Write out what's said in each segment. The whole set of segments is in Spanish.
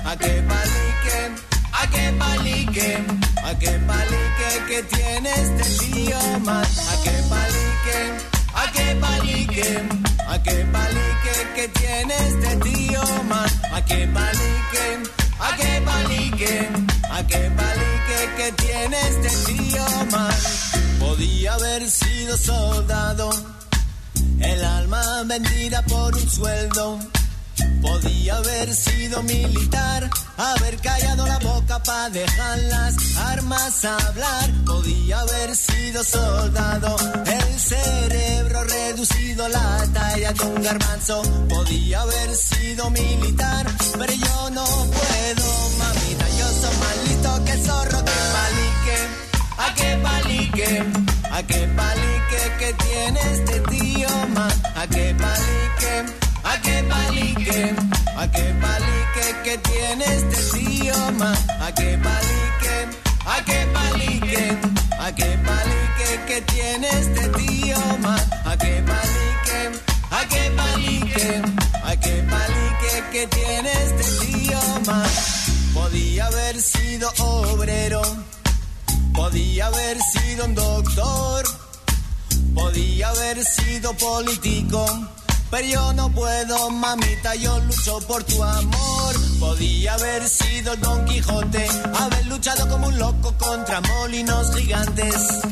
a que palique, a que palique, a que palique que tiene este tío man, a que palique, a que palique, a que palique que tiene este tío man, a que palique, a que palique, a que palique que tiene este tío man. Podía haber sido soldado, el alma vendida por un sueldo. Podía haber sido militar, haber callado la boca pa' dejar las armas hablar. Podía haber sido soldado, el cerebro reducido, la talla de un garbanzo. Podía haber sido militar, pero yo no puedo, mamita, yo soy más listo que el zorro. Que palique, a que palique, a que palique que tiene este tío man, a que palique, a que palique, a que palique que tiene este tío man, a que palique, a que palique, a que palique que tiene este tío man, a que palique, a que palique, a que palique que tiene este tío man. Podía haber sido obrero, podía haber sido un doctor, podía haber sido político, pero yo no puedo, mamita, yo lucho por tu amor. Podía haber sido el Don Quijote, haber luchado como un loco contra molinos gigantes.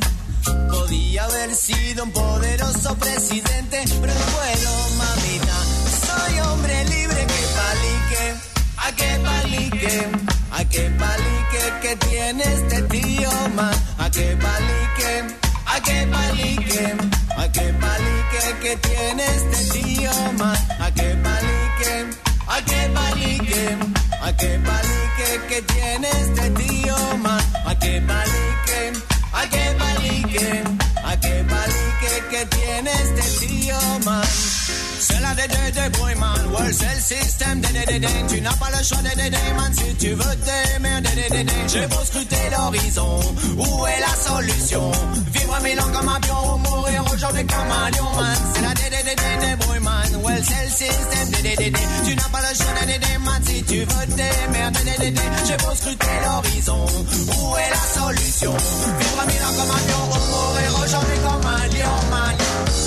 Podía haber sido un poderoso presidente, pero no puedo, mamita, soy hombre libre. Que palique, a que palique, a que palique que tiene este tío man, a que palique, a que palique, a que palique que tiene este tío man, a que palique, a que palique, a que palique que tiene este tío man, a que palique, a que palique, a que palique que tiene este tío man. C'est la DDD boy man, well c'est le système DDD. Tu n'as pas le choix DDD man si tu veux t'aimer DDD. J'ai beau scruter l'horizon, où est la solution? Vivre mille ans comme un pion ou mourir aujourd'hui comme un lion man. C'est la DDD boy man, well c'est le système DDD. Tu n'as pas le choix DDD man si tu veux t'aimer DDD. J'ai beau scruter l'horizon, où est la solution? Vivre mille ans comme un pion ou mourir aujourd'hui comme un lion man.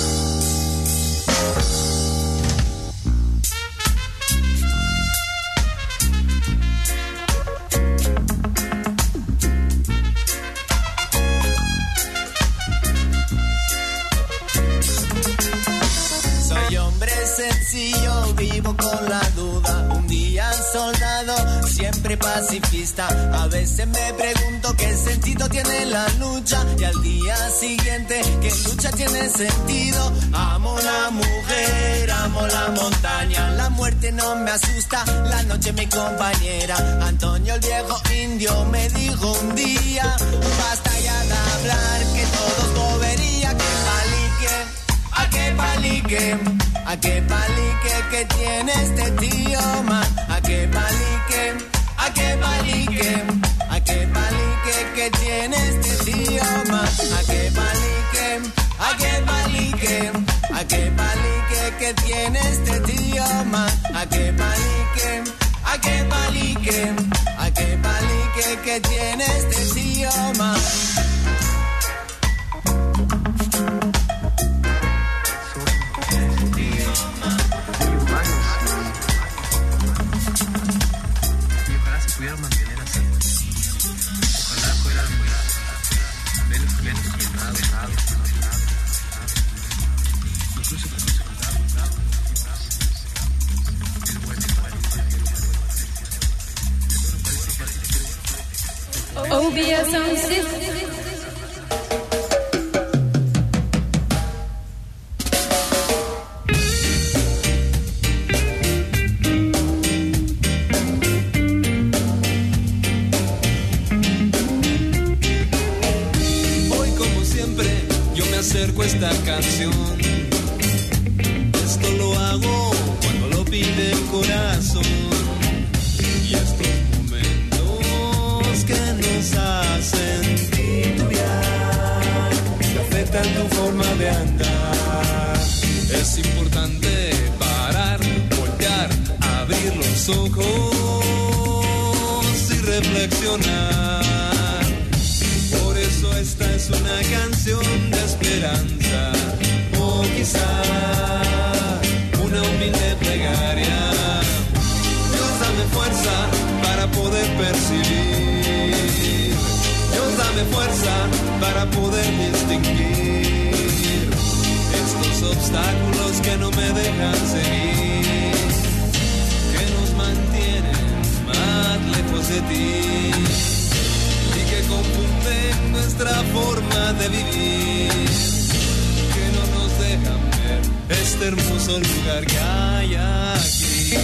Sencillo, vivo con la duda. Un día soldado, siempre pacifista. A veces me pregunto qué sentido tiene la lucha, y al día siguiente qué lucha tiene sentido. Amo la mujer, amo la montaña. La muerte no me asusta, la noche mi compañera. Antonio el viejo indio me dijo un día: basta ya de hablar, que todos volvería. Que palique, a que palique, a que palique que tiene este tío man, a que palique, a que palique, a que palique que tiene este tío man, a que palique, a que palique, a que palique que tiene este tío man, a que palique, a que palique, a que palique que tiene este tío man. OBS on 6. Hoy como siempre yo me acerco a esta canción. Esto lo hago cuando lo pide el corazón. Y estos momentos que nos hacen titubear, que afectan tu forma de andar. Es importante parar, voltear, abrir los ojos reflexionar. Por eso esta es una canción de esperanza, o quizá una humilde plegaria. Dios, dame fuerza para poder percibir. Dios, dame fuerza para poder distinguir estos obstáculos que no me dejan seguir, que nos mantienen más lejos de ti y que confunden nuestra forma de vivir, que no nos dejan ver este hermoso lugar que hay aquí.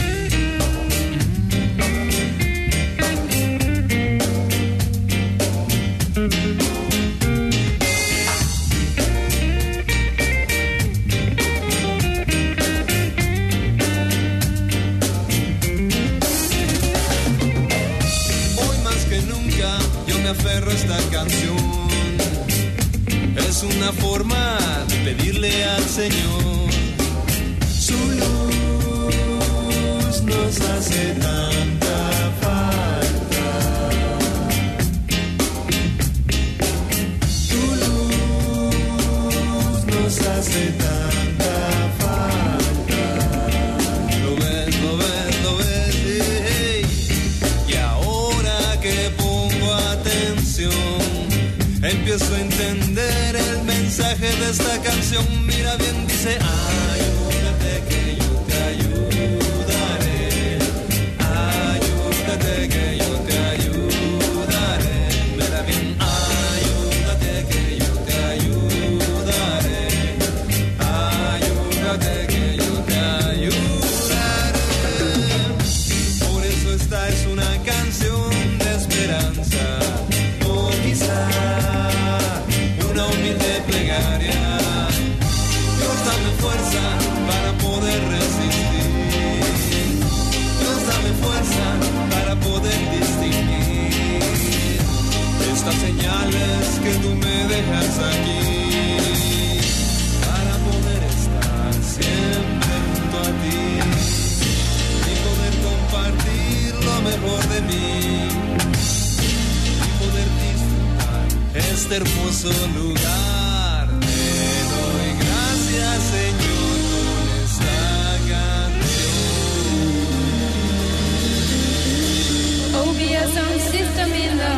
Me aferro a esta canción, es una forma de pedirle al Señor. Su luz nos hace tanta falta, tu luz nos hace tanta falta. Lo ves, lo ves, lo ves, hey. Y ahora que empiezo a entender el mensaje de esta canción. Mira bien, dice: ayúdate que yo te ayudaré, ayúdate que yo te ayudaré. Mira bien, ayúdate que yo te ayudaré, ayúdate que yo te ayudaré. Por eso esta es una canción de esperanza, o quizá una humilde plegaria. Dios, dame fuerza para poder resistir. Dios, dame fuerza para poder distinguir estas señales que tú me dejas aquí, para poder estar siempre junto a ti y poder compartir lo mejor de mí, este hermoso lugar. Te doy gracias, Señor, con esta canción. OBS Sound System in the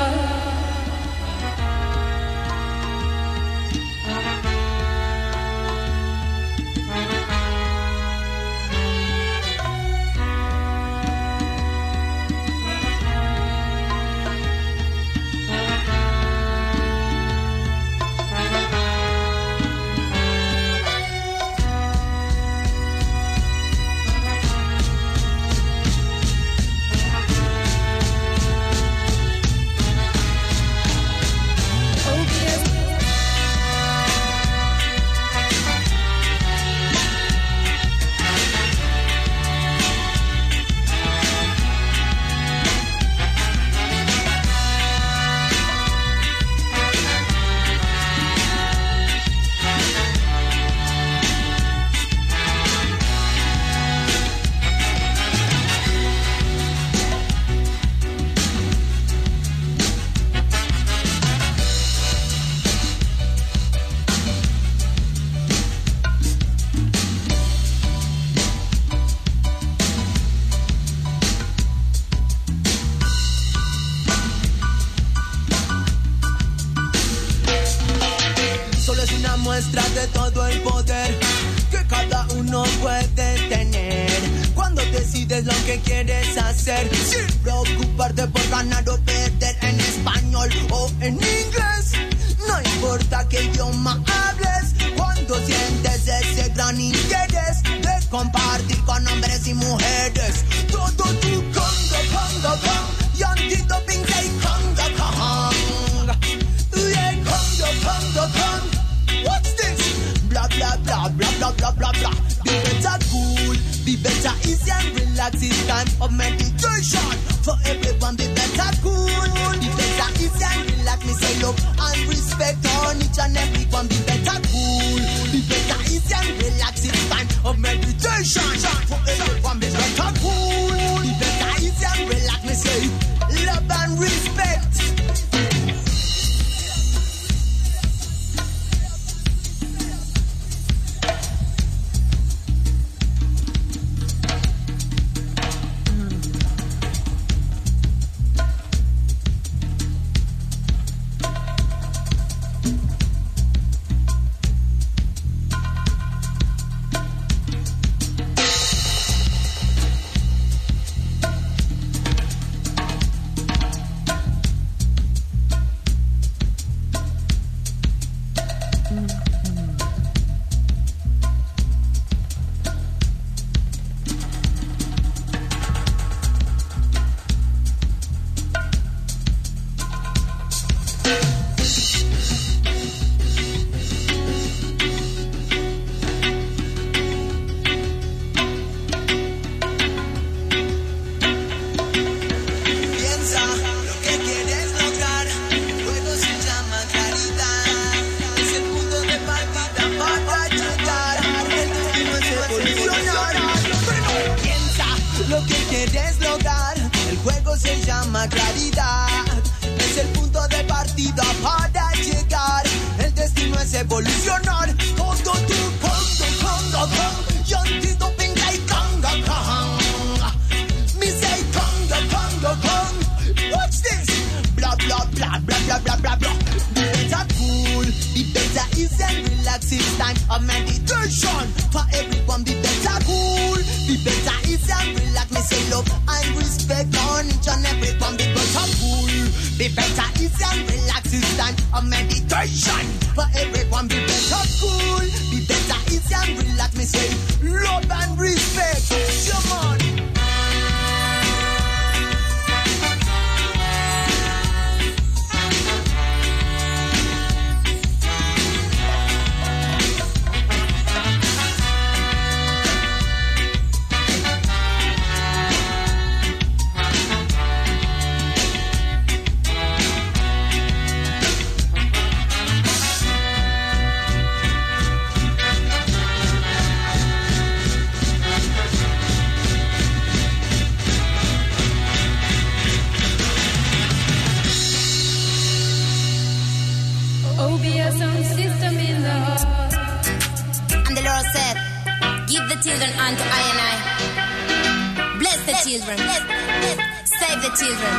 muestra de todo el poder que cada uno puede tener cuando decides lo que quieres hacer, sin preocuparte por ganar o perder, en español o en inglés. No importa qué idioma hables, cuando sientes ese gran interés de compartir con hombres y mujeres. Todo tu Congo, y anti-doping say Congo. Yeah, Congo. What's this? Blah, blah, blah, blah, blah, blah, blah, blah. Be better cool, be better easy and relax. It's time for meditation. For everyone, be better cool, be better easy and relax. Me say love and respect on each and everyone. Be better cool, be better easy and relax. It's time of meditation. For everyone, be better cool, be better easy and relax. Me say llama claridad. Es el punto de partida para llegar. El destino es evolucionar. Todo tu conga, yantido venga y conga. Me say conga. Watch this. Blah, blah, blah, blah, blah, blah, blah, blah. Be better cool. Be better easy and relax. It's time of meditation. For everyone, be better cool. Be better easy and relax. Me say love and respect on each and everyone. Be better cool. Be better easy and relax. It's time of meditation. For everyone, be better cool. Be better easy and relax. Me say love and respect. Come on. Children unto I and I. Bless the children. Save the children.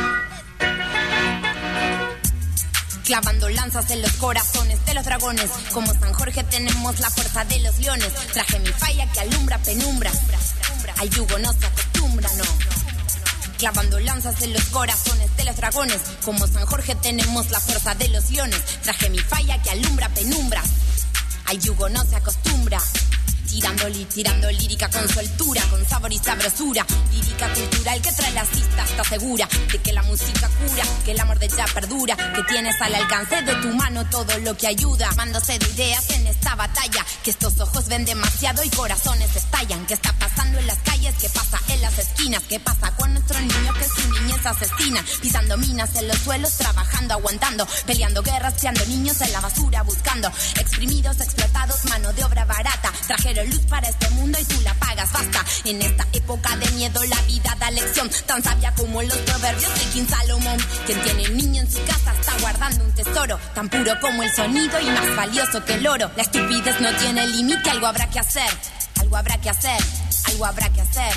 Clavando lanzas en los corazones de los dragones. Como San Jorge tenemos la fuerza de los leones. Traje mi falla que alumbra penumbra. Al yugo no se acostumbra, no. Clavando lanzas en los corazones de los dragones. Como San Jorge tenemos la fuerza de los leones. Traje mi falla que alumbra penumbra. Al yugo no se acostumbra. Tirando lírica con soltura, con sabor y sabrosura. Lírica cultural que trae la cista, está segura de que la música cura, que el amor de ella perdura, que tienes al alcance de tu mano todo lo que ayuda. Mándose de ideas en esta batalla, que estos ojos ven demasiado y corazones estallan. ¿Qué está pasando en las calles? ¿Qué pasa en las esquinas? ¿Qué pasa con nuestros niños que su niñez asesinan? Pisando minas en los suelos, trabajando, aguantando, peleando guerras, creando niños en la basura, buscando exprimidos, explotados, mano de obra barata. Trajeron luz para este mundo y tú la pagas, basta. En esta época de miedo la vida da lección, tan sabia como los proverbios de King Salomón. Quien tiene un niño en su casa está guardando un tesoro, tan puro como el sonido y más valioso que el oro. La estupidez no tiene límite, algo habrá que hacer. Algo habrá que hacer, algo habrá que hacer.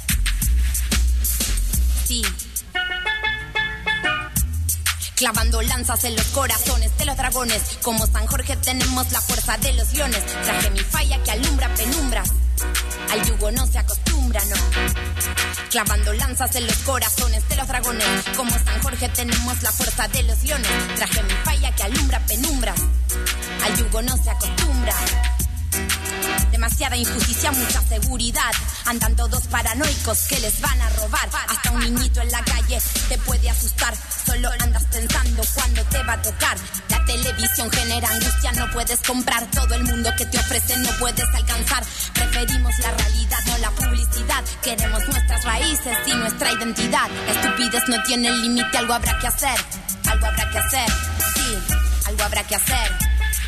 Sí. Clavando lanzas en los corazones de los dragones. Como San Jorge tenemos la fuerza de los leones. Traje mi falla que alumbra penumbras. Al yugo no se acostumbra, no. Clavando lanzas en los corazones de los dragones. Como San Jorge tenemos la fuerza de los leones. Traje mi falla que alumbra penumbras. Al yugo no se acostumbra. Demasiada injusticia, mucha seguridad. Andan todos paranoicos que les van a robar. Hasta un niñito en la calle te puede asustar. Solo andas pensando cuándo te va a tocar. La televisión genera angustia, no puedes comprar. Todo el mundo que te ofrece no puedes alcanzar. Preferimos la realidad, no la publicidad. Queremos nuestras raíces y nuestra identidad. La estupidez no tiene límite, algo habrá que hacer. Algo habrá que hacer, sí, algo habrá que hacer.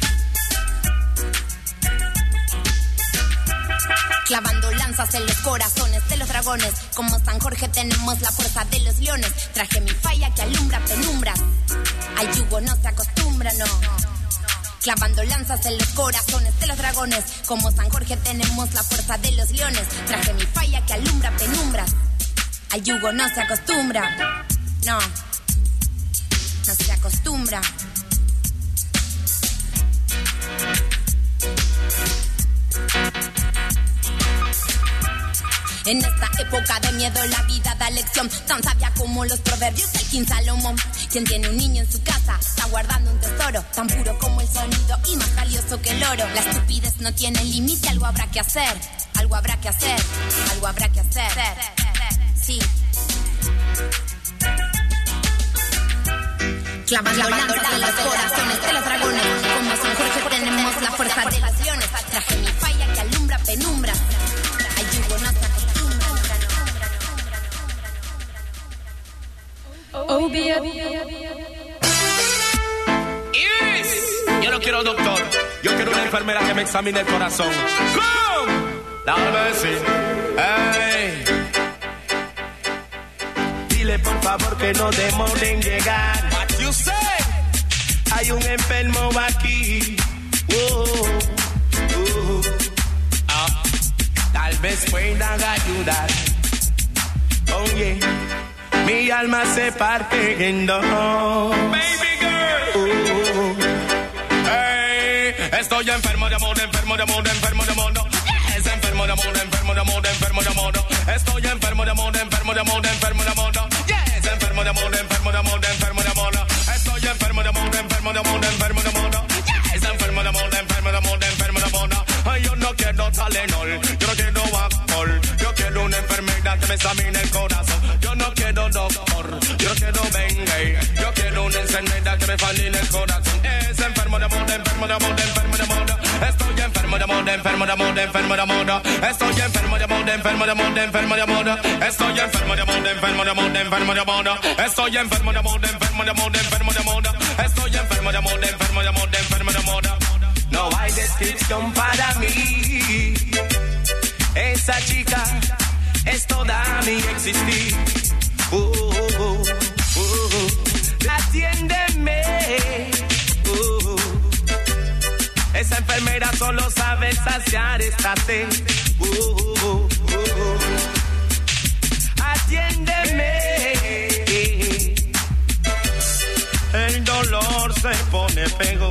Clavando lanzas en los corazones de los dragones. Como San Jorge tenemos la fuerza de los leones. Traje mi falla que alumbra penumbras. Al yugo no se acostumbra, no. Clavando lanzas en los corazones de los dragones. Como San Jorge tenemos la fuerza de los leones. Traje mi falla que alumbra penumbras. Al yugo no se acostumbra, no. No se acostumbra. En esta época de miedo la vida da lección, tan sabia como los proverbios del King Salomón. Quien tiene un niño en su casa está guardando un tesoro, tan puro como el sonido y más valioso que el oro. La estupidez no tiene límite, algo habrá que hacer. Algo habrá que hacer, algo habrá que hacer. Sí. Clavando lanzas en los corazones de los dragones. Como San Jorge tenemos la fuerza de las leones. Traje mi falla que alumbra penumbra. Al yugo no se acostumbra. Yo no quiero doctor, yo quiero una enfermera que me examine el corazón. ¡Come! Dame sí. Hey. Dile por favor que no demoren en llegar. What you say? Hay un enfermo aquí. Tal vez puedan ayudar. Oye, mi alma se parte en dos. Baby girl. Hey, estoy enfermo de amor, enfermo de amor, enfermo de amor. Es enfermo de amor, enfermo de amor, enfermo de amor. Estoy enfermo de amor, enfermo de amor, enfermo de amor. Yes, enfermo de amor, enfermo de amor, enfermo de amor. Estoy enfermo de amor, enfermo de amor, enfermo de amor. Yes, enfermo de amor, enfermo de amor, enfermo de amor. Ay, yo no quiero Tylenol, yo no quiero alcohol. Yo quiero una enfermedad que me examine el corazón. Yo no quiero doctor, yo no quiero Bengay. Yo quiero una enfermedad que me fascine el corazón. Es enfermo de amor, enfermo de amor, enfermo de amor. Estoy enfermo de amor, enfermo de amor, enfermo de amor. Estoy enfermo de amor, enfermo de amor, enfermo de amor. Estoy enfermo de amor, enfermo de amor, enfermo de amor. Estoy enfermo de amor, enfermo de amor, enfermo de amor. Estoy enfermo de amor, enfermo de amor, enfermo de amor. No hay descripción para mí. Esa chica es toda mi existir. Atiéndeme. Esa enfermera solo sabe saciar esta sed. Atiéndeme. El dolor se pone pego.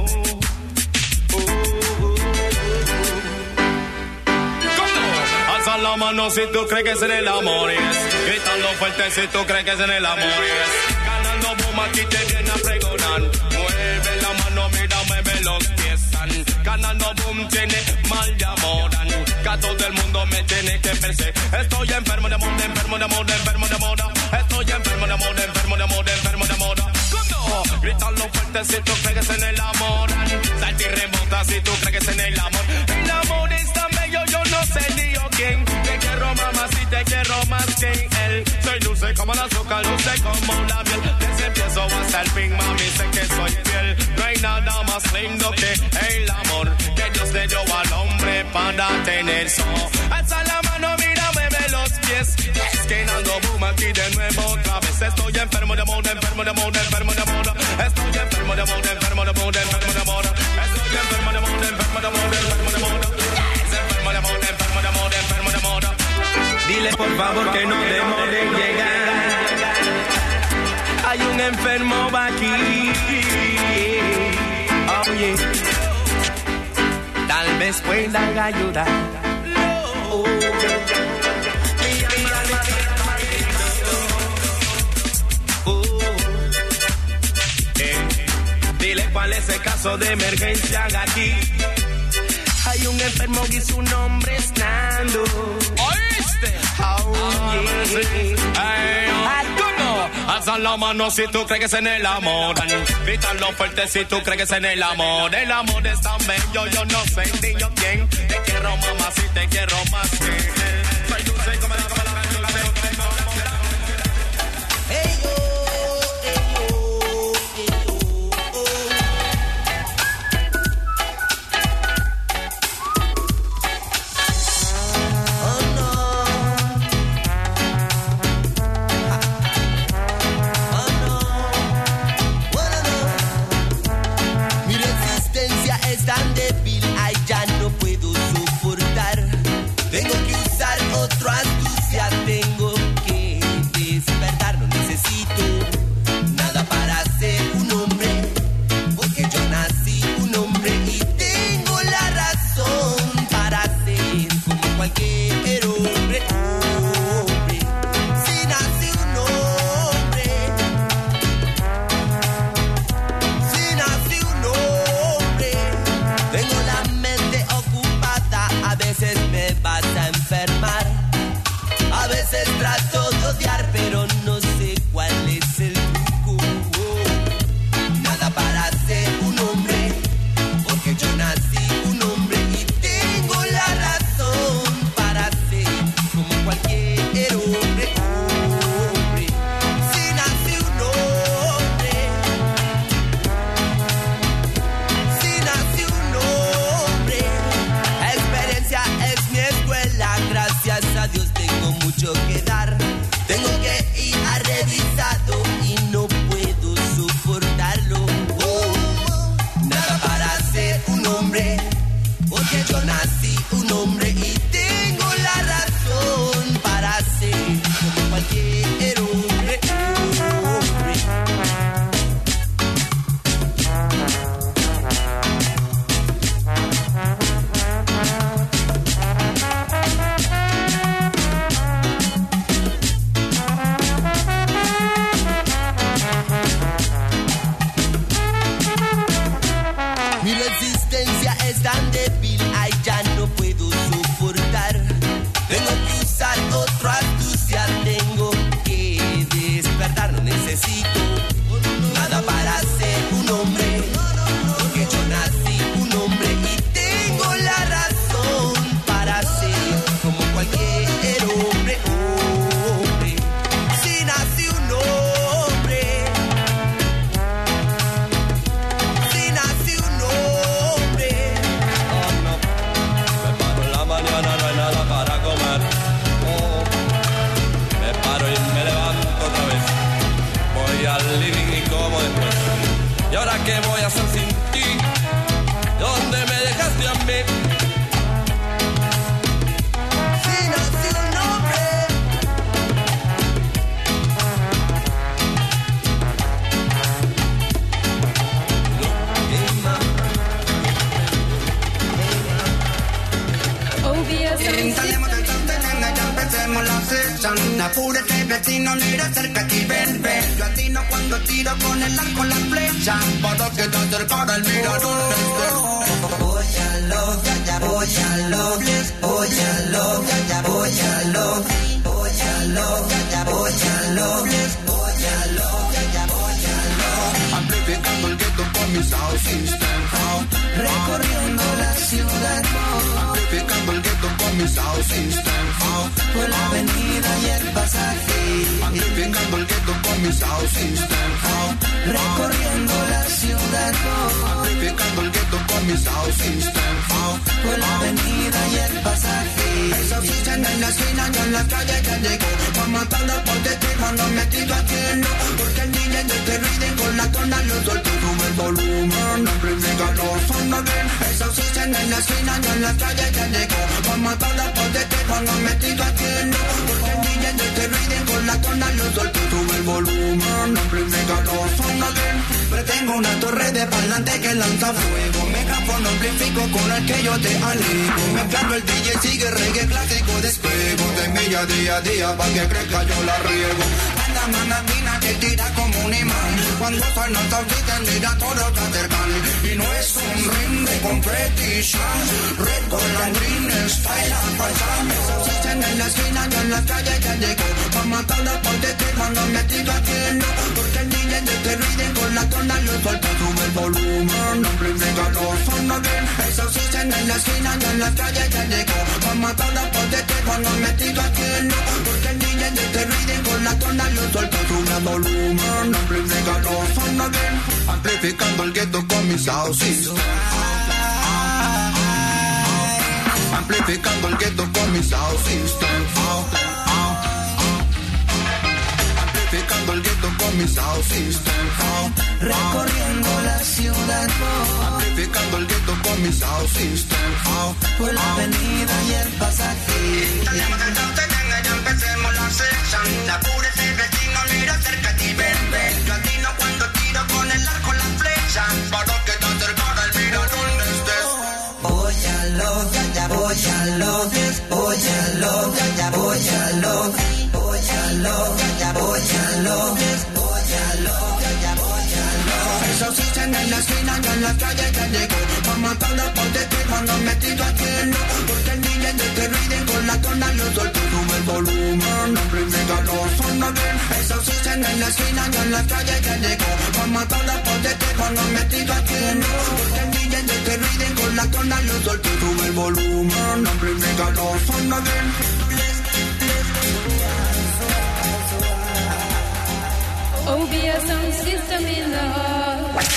Alza la mano si tú crees que es en el amor, yes. Gritando fuerte si tú crees que es en el amor, yes. Ganando boom aquí te viene a pregonar. Mueve la mano, mira, mueve los pies. Ganando boom tiene mal de amor. Que a todo el mundo me tiene que perseguir. Estoy enfermo de amor, enfermo de amor, enfermo de amor. Estoy enfermo de amor, enfermo de amor, enfermo de amor. Gritando fuerte si tú crees que es en el amor. Salta y rebota si tú crees que es en el amor. El amor es tan bello, yo no sé ni yo quién. Te quiero mamá si te quiero más que él. Soy dulce como el azúcar, dulce como la miel. Desde empiezo hasta el fin, mami, sé que soy fiel. No hay nada más lindo que el amor que Dios le dio al hombre para tener so. Alza la mano, mira, mueve los pies. Es que ando boom aquí de nuevo otra vez. Estoy enfermo de amor, enfermo de amor, enfermo de amor. Estoy enfermo de amor, enfermo de amor, enfermo de amor. Estoy enfermo de amor, enfermo de amor, enfermo de amor. Enfermo de amor, enfermo de amor, enfermo de amor. Dile por favor que no demore en llegar. Hay un enfermo aquí. Oye, tal vez puedan ayudar. Dile cuál es el caso de emergencia aquí. Hay un enfermo y su nombre es Nando. ¿Oíste? Alza la mano si tú crees que es en el amor. Grítalo fuerte si tú crees que es en el amor. El amor es tan bello, yo no sé ni yo quién. Te quiero mamá si te quiero más que él. Soy dulce como la dulce. Hey yo. Tan débil, ay, ya no puedo soportar. Tengo que usar otro astucia al living y como después. ¿Y ahora qué voy a hacer sin ti? ¿Dónde me dejaste a mí? Salimos del top de canga, ya empecemos la sesión. Apúrate, vecino, mira, acércate y ven, ven. Yo atino cuando tiro con el arco la flecha. Para que te acercara el mirador. Óyalo, ya, óyalo. Óyalo, ya, óyalo. Óyalo, ya, óyalo. Óyalo, ya, óyalo. Amplificando el gueto con mi sound system. Recorriendo la ciudad. Amplificando el gueto con mi sound system. Por la avenida y el pasaje. Amplificando el gueto con mi sound system. Recorriendo la ciudad. Amplificando el gueto con mi sound system. Por la avenida y el pasaje. El sound system en la esquina y en la calle ya llegó. Pa' matarlo por detrás, no metido aquí no. Porque el DJ de este ritmo con la tona lo suelto. Sube el volumen, amplifícalo, suena bien. El sound system en la esquina y en la calle ya llegó. Pa' matarlo por detrás, no metido aquí no. Porque el DJ de este ritmo con la tona lo suelto. Sube el volumen, amplifícalo, suena bien. Pero tengo una torre de parlante que lanza fuego. Megáfono amplifico con el que yo te alego. Mezclando el DJ sigue reggae clásico despego. De milla día a día pa' que crezca yo la riego. Anda manatina que tira como un imán. Cuando suena el sound system mira todos se acercan. Y no es un ring de competition. Red con la green style paisano. Sound system en la esquina y en la calle ya llegó. Pa' matarla por detrás cuando metido aquí no. Porque el DJ de este ritmo con la tona lo suelta. Sube el volumen, amplifícalo, suena bien. El sound system en la esquina y en la calle ya llegó. Pa' matarla por detrás cuando metido aquí no. Porque el DJ de este ritmo con la tona lo suelta. Sube el volumen, amplifícalo, suena bien. Amplificando el gueto con mi sound system. Amplificando el gueto con mi sound system. Amplificando el gueto con mi sound system. Recorriendo la ciudad. Amplificando el gueto con mi sound system. Por la avenida y el pasaje. Salimos del top de canga, ya empecemos la sesión. Apúrese, vecino, mira, acércate y ven, ven. Yo atino cuando tiro con el arco la flecha. Para que te acercara el mirador donde estés. Óyalo, ya, óyalo. Óyalo, ya, óyalo. Óyalo, ya, óyalo. Óyalo, ya, óyalo. El sound system en la esquina y en la calle ya llegó. Pa' matarlo por detrás cuando metido aquí no. Porque el DJ de este ritmo con la tona lo suelto. Sube el volumen, amplifícalo, suena bien. El sound system en la esquina y en la calle ya llegó. Pa' matarlo por detrás cuando metido aquí no. Porque el DJ de este ritmo con la tona lo suelto. Sube el volumen, amplifícalo, suena bien. OBS sound system in the heart.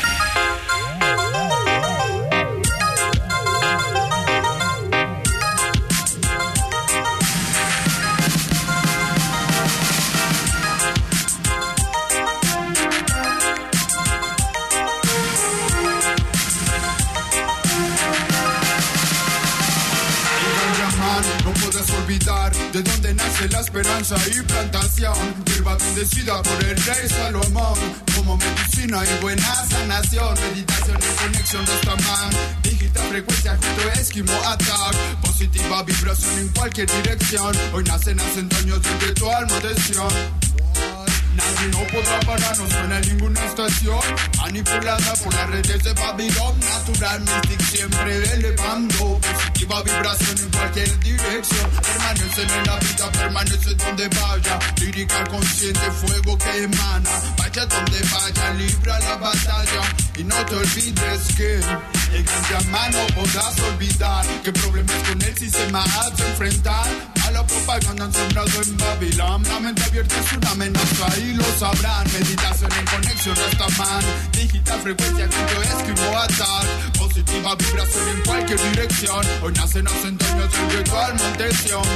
No puedes olvidar de dónde nace la esperanza y plantación. Hierba bendecida por el rey Salomón, como medicina y buena sanación. Meditación y conexión Rastaman. Dígita frecuencia junto a Esquimo Attack. Positiva vibración en cualquier dirección. Hoy nacen años de ritual moderación. Nadie no podrá pararnos, suena en ninguna estación. Manipulada por las redes de Babilón. Natural Mystic siempre elevando. Positiva vibración en cualquier dirección. Permanecen en la vida, permanece donde vaya. Lírica consciente, fuego que emana. Vaya donde vaya, libra la batalla. Y no te olvides que el gran llama no podrás olvidar. Que problemas con el sistema has de enfrentar. A la propaganda han sembrado en Babilón. La mente abierta es una amenaza y lo sabrán. Meditación en conexión Rastaman. Digital frecuencia junto a Esquimo Attack. Positiva vibración en cualquier dirección. Hoy nacen años del ritual Montesión.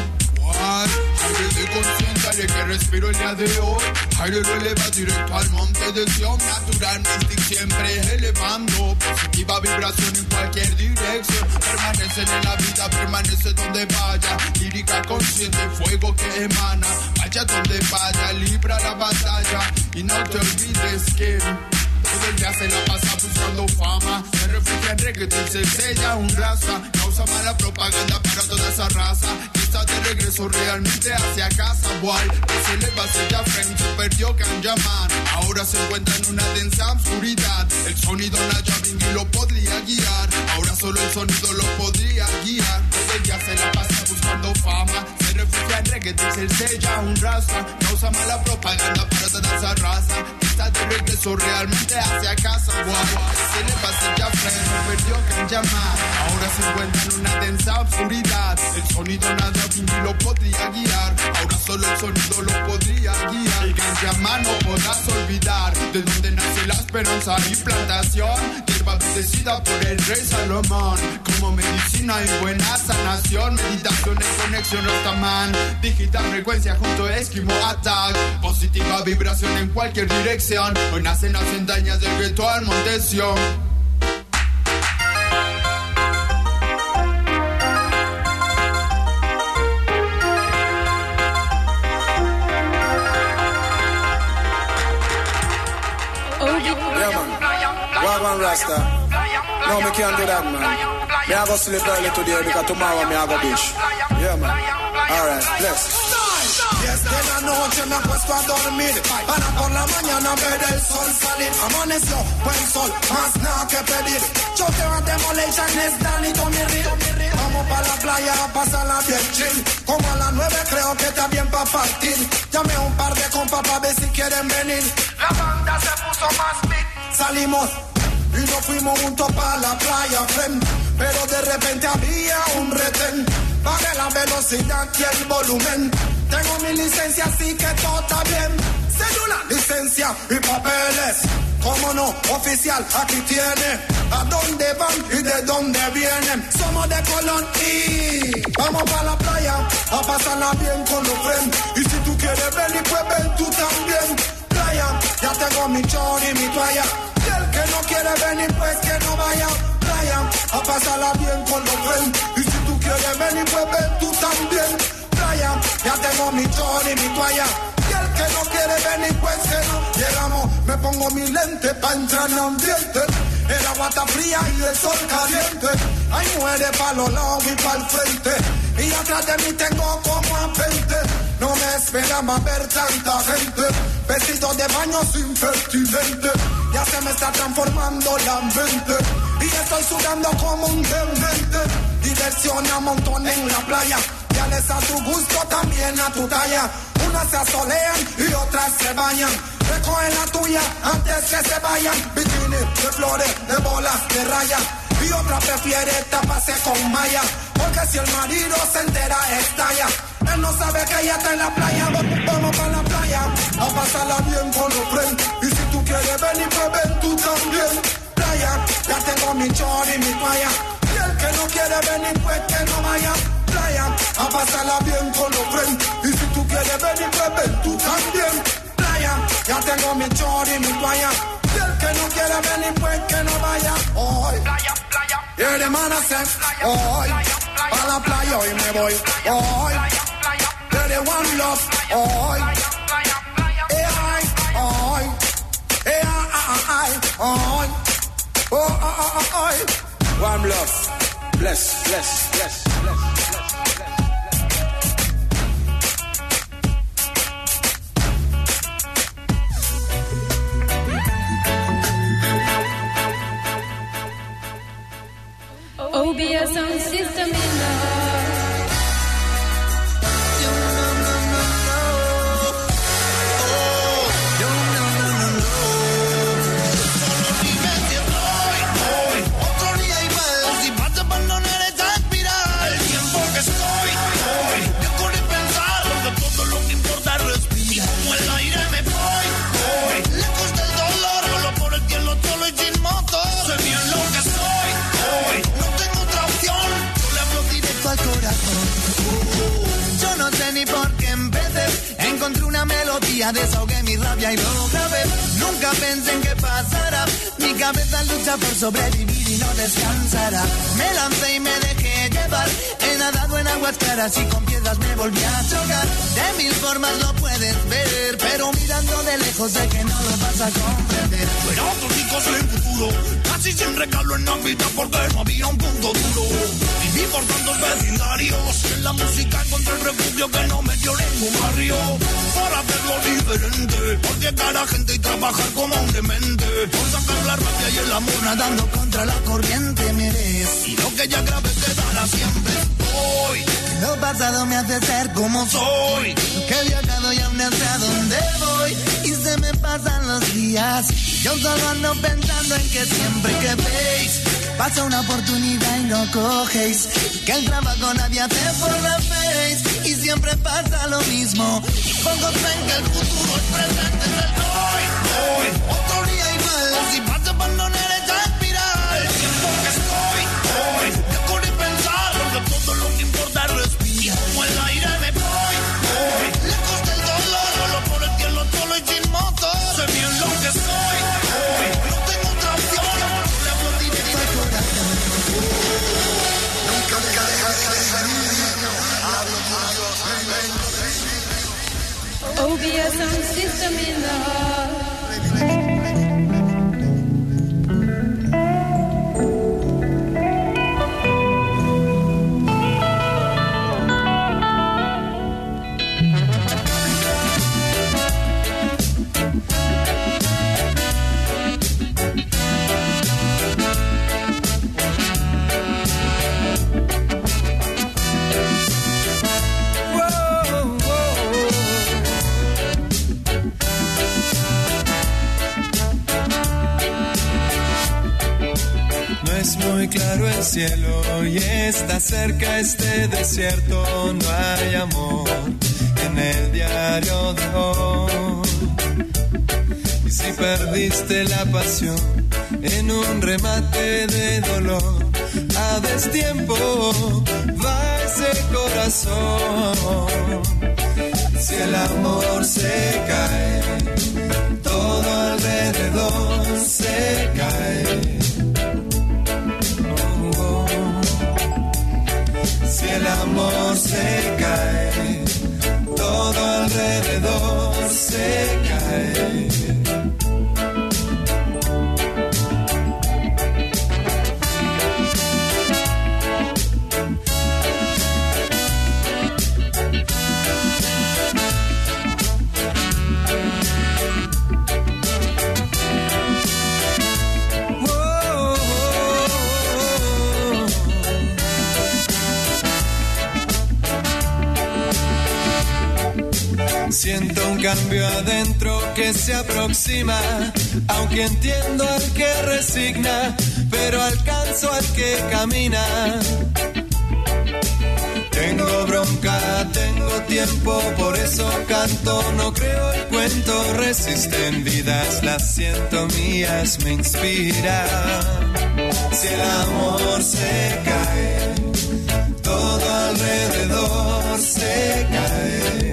Aire de conciencia de que respiro el día de hoy. Aire lo eleva directo al monte de Sion. Natural Mystic siempre elevando. Positiva vibración en cualquier dirección. Permanecen en la vida, permanece donde vaya. Lírica consciente, fuego que emana. Vaya donde vaya, libra la batalla. Y no te olvides que todo el día se la pasa buscando fama. Se refugia en reggaetón, se sella un raza. Causa mala propaganda para toda esa raza. Que está de regreso realmente hacia casa. Boy, que se le va a hacer ya frame. Se perdió Ganjaman. Ahora se encuentra en una densa oscuridad. El sonido Naja Bingi lo podría guiar. Ahora solo el sonido lo podría guiar. Todo el día se la pasa buscando fama. Se refugia en reggaetón, se sella un raza. Causa mala propaganda para toda esa raza. Que está de regreso realmente hacia casa, guau. Se le pasa ya freno, perdió Ganjaman. Ahora se encuentra en una densa oscuridad. El sonido Naja Bingi lo podría guiar. Ahora solo el sonido lo podría guiar. El Ganjaman no podrás olvidar. De donde nace la esperanza y plantación. Hierba bendecida por el rey Salomón. Como medicina y buena sanación. Meditación en conexión Rastaman. Digital frecuencia junto a Eskimo Attack. Positiva vibración en cualquier dirección. Hoy nacen las entrañas del reto al monte Sion. Wagwan Rasta. No, me can't do that, man. Me I go sleep early today because tomorrow me I go beach. Yeah, man. Alright, bless. Desde la noche me acuesto a dormir para por la mañana ver el sol salir. Amaneció, buen sol, más nada que pedir. Choqueo a Demolition, es Danny, Tommy Reed. Vamos para la playa a pasarla bien chill. Como a las 9 creo que está bien para partir. Llamé a un par de compas para ver si quieren venir. La banda se puso más big. Salimos y nos fuimos juntos para la playa, friend. Pero de repente había un retén. Bajé la velocidad y el volumen. Tengo mi licencia, así que todo está bien. Cédula, licencia y papeles. Cómo no, oficial, aquí tiene. ¿A dónde van y de dónde vienen? Somos de Colón y vamos para la playa a pasarla bien con los friends. Y si tú quieres venir, pues ven tú también. Playa, ya tengo mi chor y mi toalla. Y el que no quiere venir, pues que no vaya. Playa, a pasarla bien con los friends. Y si tú quieres venir, pues ven tú también. Playa, ya tengo mi chor y mi toalla. Y el que no quiere venir, pues que no. Llegamos, me pongo mi lente pa' entrar en ambiente. El agua está fría y el sol caliente. Hay mujeres pa' los lados y pa' el frente. Y atrás de mí tengo como a 20. No me esperaba ver tanta gente. Vestido de baño sin pertinente. Ya se me está transformando la mente. Y estoy sudando como un demente. Diversión a montón en la playa. Ya les a tu gusto, también a tu talla. Unas se asolean y otras se bañan. Recogen la tuya antes que se vayan. Bikini de flores, de bolas, de raya. Y otra prefiere taparse con malla. Porque si el marido se entera, estalla. Él no sabe que ella está en la playa. Vamos para la playa a pasarla bien con los friends. Y si tú quieres venir, pues ven tú también. Playa, ya tengo mi chor y mi toalla. Y el que no quiere venir, pues que no vaya. Playa, a pasarla bien con los friends. Y si tú quieres venir, pues ven tú también. Playa, ya tengo mi chor y mi toalla. Y el que no quiere venir, pues que no vaya. Hoy, playa, playa. Y el hermana se, hoy, a la playa hoy me voy. Hoy, de One Love, hoy. Hoy, hoy, hoy. One Love. Bless, bless, bless, bless, bless. OBS sound system in the Soy bien lo que soy, hoy no tengo otra opción. día desahogué mi rabia y lo grabé. Nunca pensé en que pasara. Mi cabeza lucha por sobrevivir y no descansará. Me lancé y me dejé llevar. He nadado en aguas claras y con piedras me volví a chocar. De mil formas lo puedes ver, pero mirando de lejos sé que no lo vas a comprender. Pero otros chicos en el futuro, casi sin regalo en Navidad porque no había un punto duro. Viví por tantos vecindarios, en la música encontré el refugio que no me dio ningún barrio. Por hacerlo diferente, por llegar a gente y trabajar como un demente. Por sacar la rabia y el amor nadando contra la corriente me ves. Y lo que ya grabé quedará siempre hoy. Lo pasado me hace ser como soy. Que he viajado y aún no sé a dónde voy. Y se me pasan los días. Yo solo ando pensando en que siempre que veis pasa una oportunidad y no cogéis. Que el trabajo nadie hace por la face. Y siempre pasa lo mismo. Pocos ven que el futuro es presente en el hoy. Hoy, otro día igual. Si pasa abandonar esa espiral. El tiempo que estoy hoy. Dejo de pensar porque todo lo que importa es respirar. Como el aire me voy hoy. Lejos del dolor, solo por el cielo solo y sin motor. Sé bien lo que soy hoy. No tengo otra opción. Le hablo directo al corazón. Nunca dejas de ser niño. OBS sound system in the heart. Es muy claro el cielo y está cerca este desierto. No hay amor en el diario de hoy. Y si perdiste la pasión en un remate de dolor, a destiempo va ese corazón. Si el amor se cae, todo alrededor se cae. Si el amor se cae, todo alrededor se cae. Siento un cambio adentro que se aproxima, aunque entiendo al que resigna, pero alcanzo al que camina. Tengo bronca, tengo tiempo, por eso canto, no creo el cuento. Resisten vidas, las siento mías, me inspiran. Si el amor se cae, todo alrededor se cae.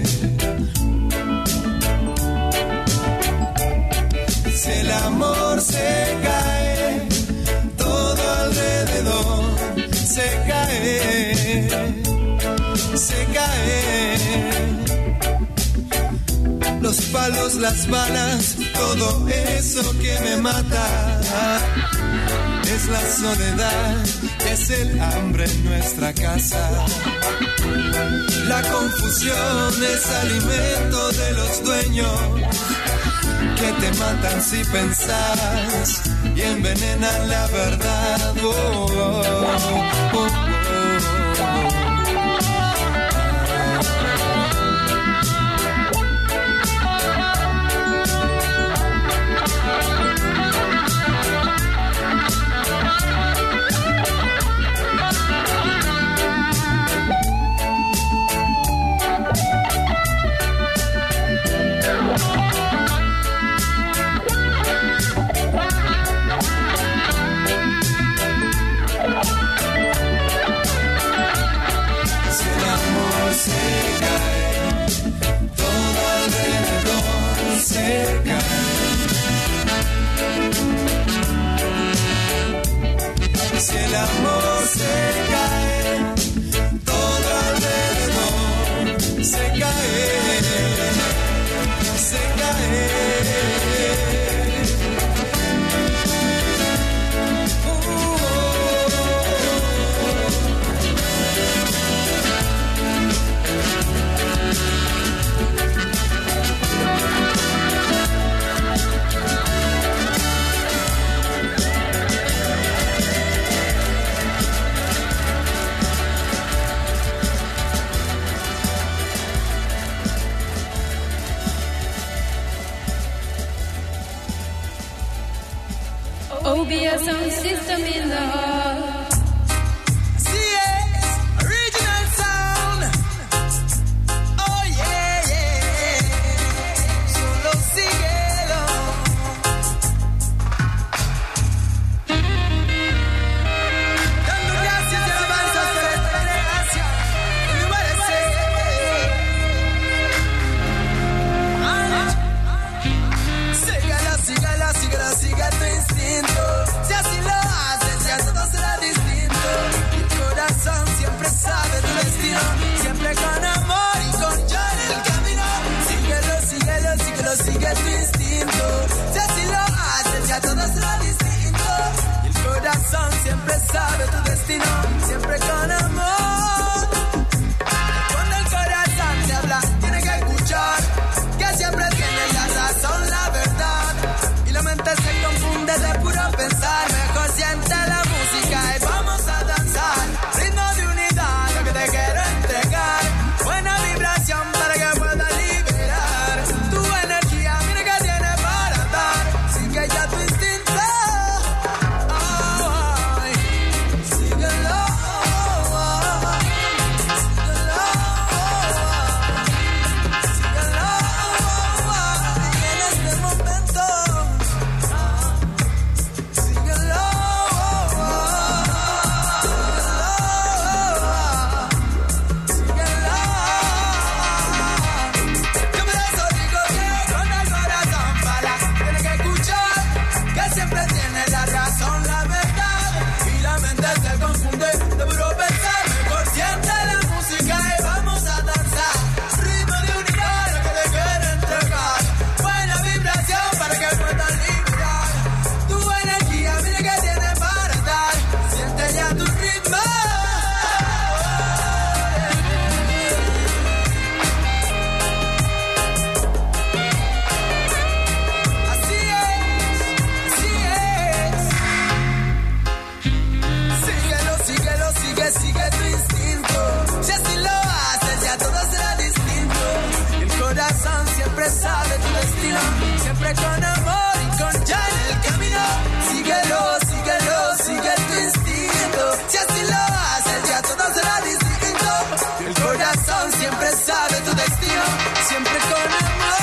Si el amor se cae, todo alrededor se cae, se cae. Los palos, las balas, todo eso que me mata es la soledad, es el hambre en nuestra casa. La confusión es alimento de los dueños que te matan si pensás y envenenan la verdad. Oh, oh, oh, oh. OBS sound system in the heart. Sigue tu instinto. Si así lo haces, ya todo será distinto. Tu corazón siempre sabe tu destino, siempre con amor y con yo en el camino. Síguelo, síguelo, síguelo, sigue tu instinto. Si así lo haces, ya todo será distinto. Y el corazón siempre sabe tu destino, siempre con amor. Cuando el corazón te habla, tienes que escuchar, que siempre tiene la razón, la verdad. La mente se confunde de puro pensar. Mejor siente la música y vamos a danzar. Ritmo de unidad, lo que te quiero entregar. Buena vibración para que puedas liberar tu energía, mira que tiene para dar. Sigue ya tu instinto. Ay, síguelo. Síguelo. Síguelo. Y en este momento sigue tu instinto. Si así lo haces, ya todo será distinto. El corazón siempre sabe tu destino, siempre con amor y con ya en el camino. Síguelo, síguelo, sigue tu instinto. Si así lo haces, ya todo será distinto. El corazón siempre sabe tu destino, siempre con amor.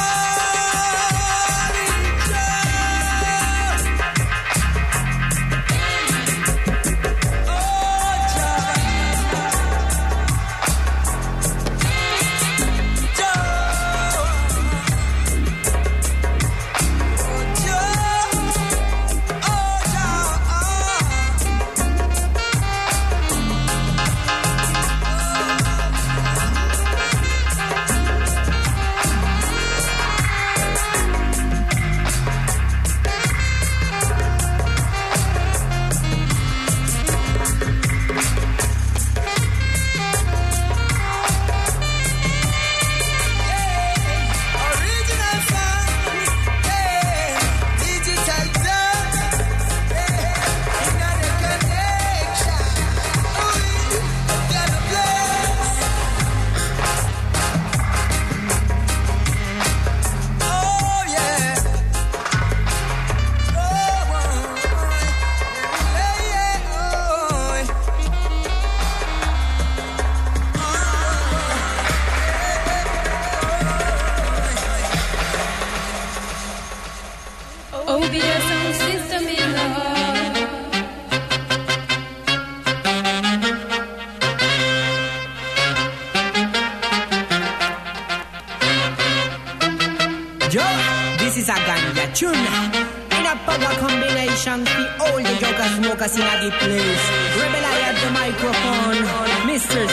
In a deep place. Rebel I at the microphone. Mr.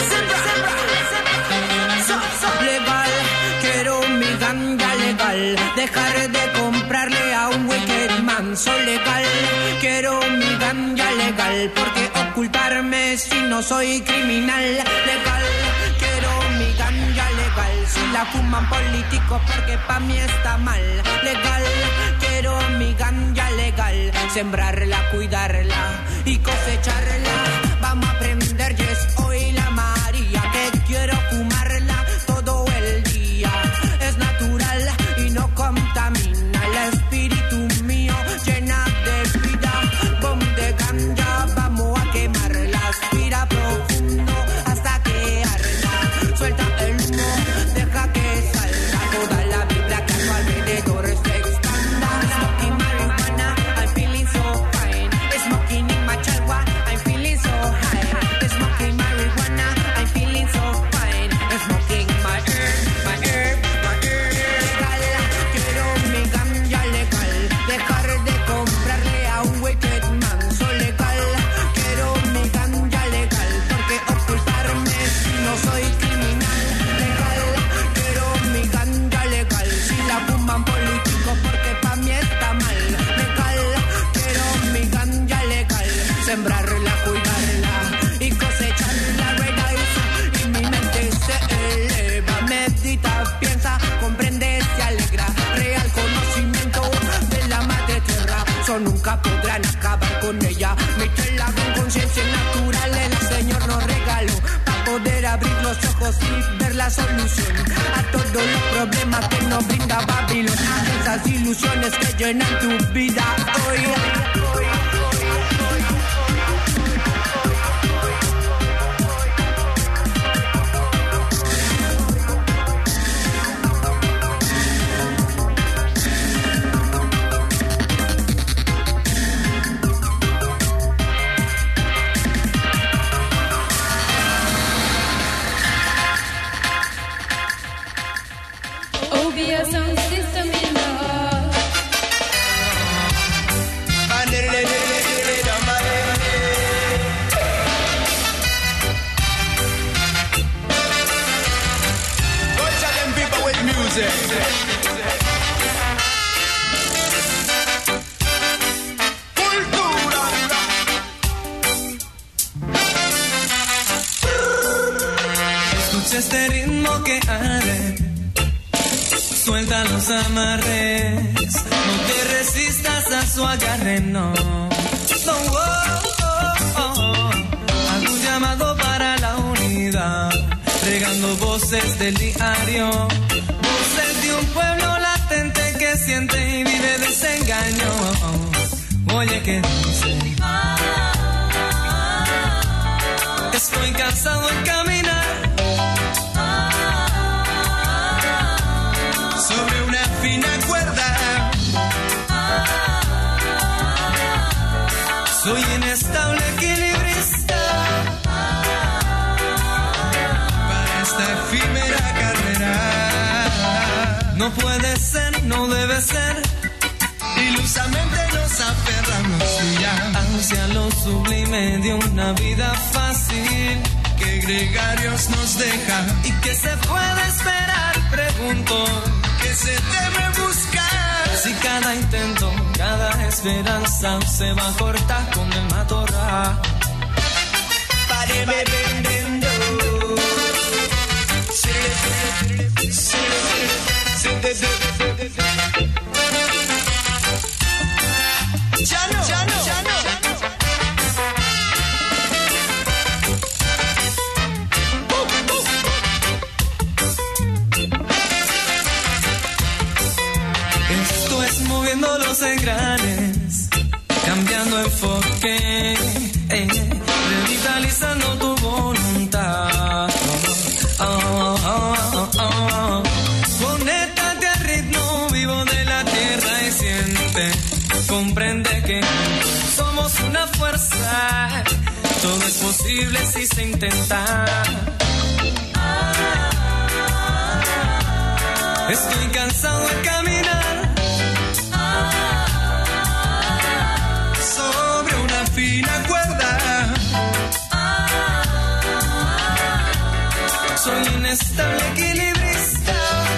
Legal, quiero mi ganja legal. Dejar de comprarle a un wicked man. Soy legal, quiero mi ganja legal. Porque ocultarme si no soy criminal. Legal, quiero mi ganja legal. Si la fuman políticos porque pa' mí está mal. Legal, quiero mi ganja legal. Sembrarla, cuidarla y cosecharla. Vamos a aprender, yes, hoy la María, que quiero fumarla todo el día. Es natural y no contamina el espíritu mío, llena de vida. eso nunca podrán acabar con ella. Mírenla con conciencia natural, el Señor nos regaló para poder abrir los ojos y ver la solución a todos los problemas que nos brinda Babilón, a esas ilusiones que llenan tu vida hoy. OBS sound system in the house. Bunch of them people with music. Cultura. Escucha este ritmo que arde. Suelta los amarres, no te resistas a su agarre, no. No, Hago un llamado para la unidad, regando voces del diario, voces de un pueblo latente que siente y vive desengaño. Oye, ¿qué dice? Estoy cansado de caminar sobre una fina cuerda. Soy inestable equilibrista para esta efímera carrera. No puede ser, no debe ser. Ilusamente nos aferramos ya hacia lo sublime de una vida fácil que Gregarios nos deja. ¿Y qué se puede esperar? Pregunto. ¿Qué se debe buscar? Si cada intento, cada esperanza se va a cortar con el matorral. Ya no. Esto es moviendo los engranes, cambiando enfoque, revitalizando tu voluntad. Conéctate al ritmo vivo de la tierra y siente, comprende que somos una fuerza, todo es posible si se intenta. Estoy cansado de caminar sobre una fina cuerda. Soy inestable equilibrista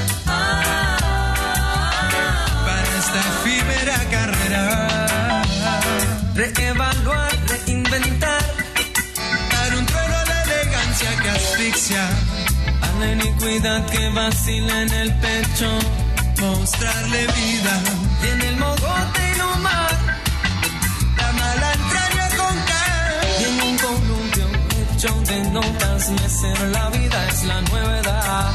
para esta efímera carrera. Reevaluar, reinventar, dar un trueno a la elegancia que asfixia, a la iniquidad que vacila en el pecho, mostrarle vida y en el mogote inhumar la mala entraña con cal. Y en un columpio hecho de notas mecer la vida es la nueva edad.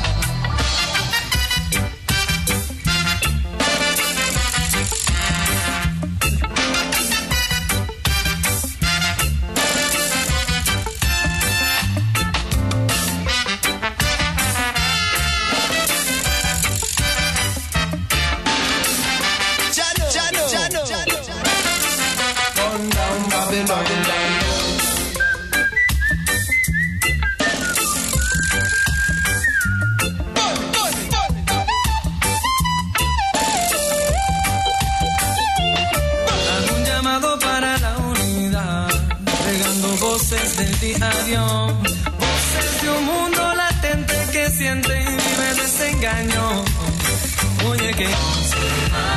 Del diario, voces de un mundo latente que siente y vive desengaño. Oye, ¿qué dice?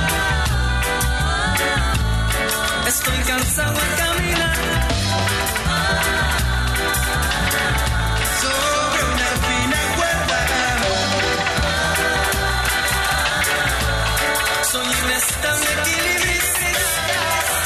Estoy cansado de caminar sobre una fina cuerda. Soy inestable equilibrista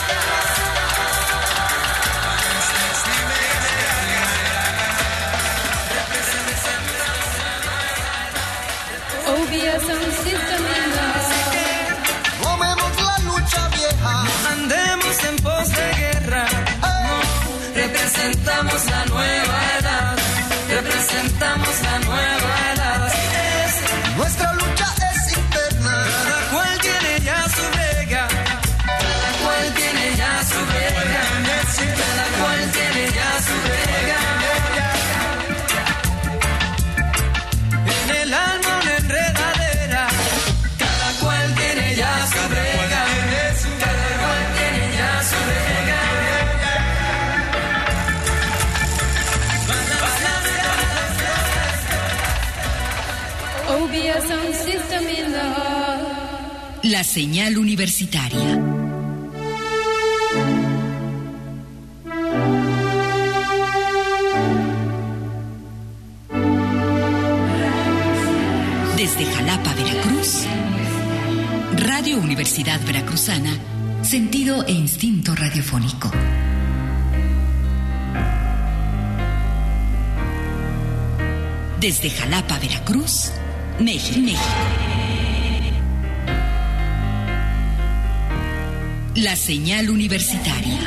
representamos la nueva edad, representamos la nueva edad. Nuestra lucha es interna. Cada cual tiene ya su brega, cada cual tiene ya su brega, cada cual tiene ya su brega. En el alma una enredadera, cada cual tiene ya su brega, cada cual tiene ya su brega. OBS Sound System in the hall. La señal universitaria. Desde Jalapa, Veracruz, Radio Universidad Veracruzana, sentido e instinto radiofónico. Desde Jalapa, Veracruz, México. La señal universitaria.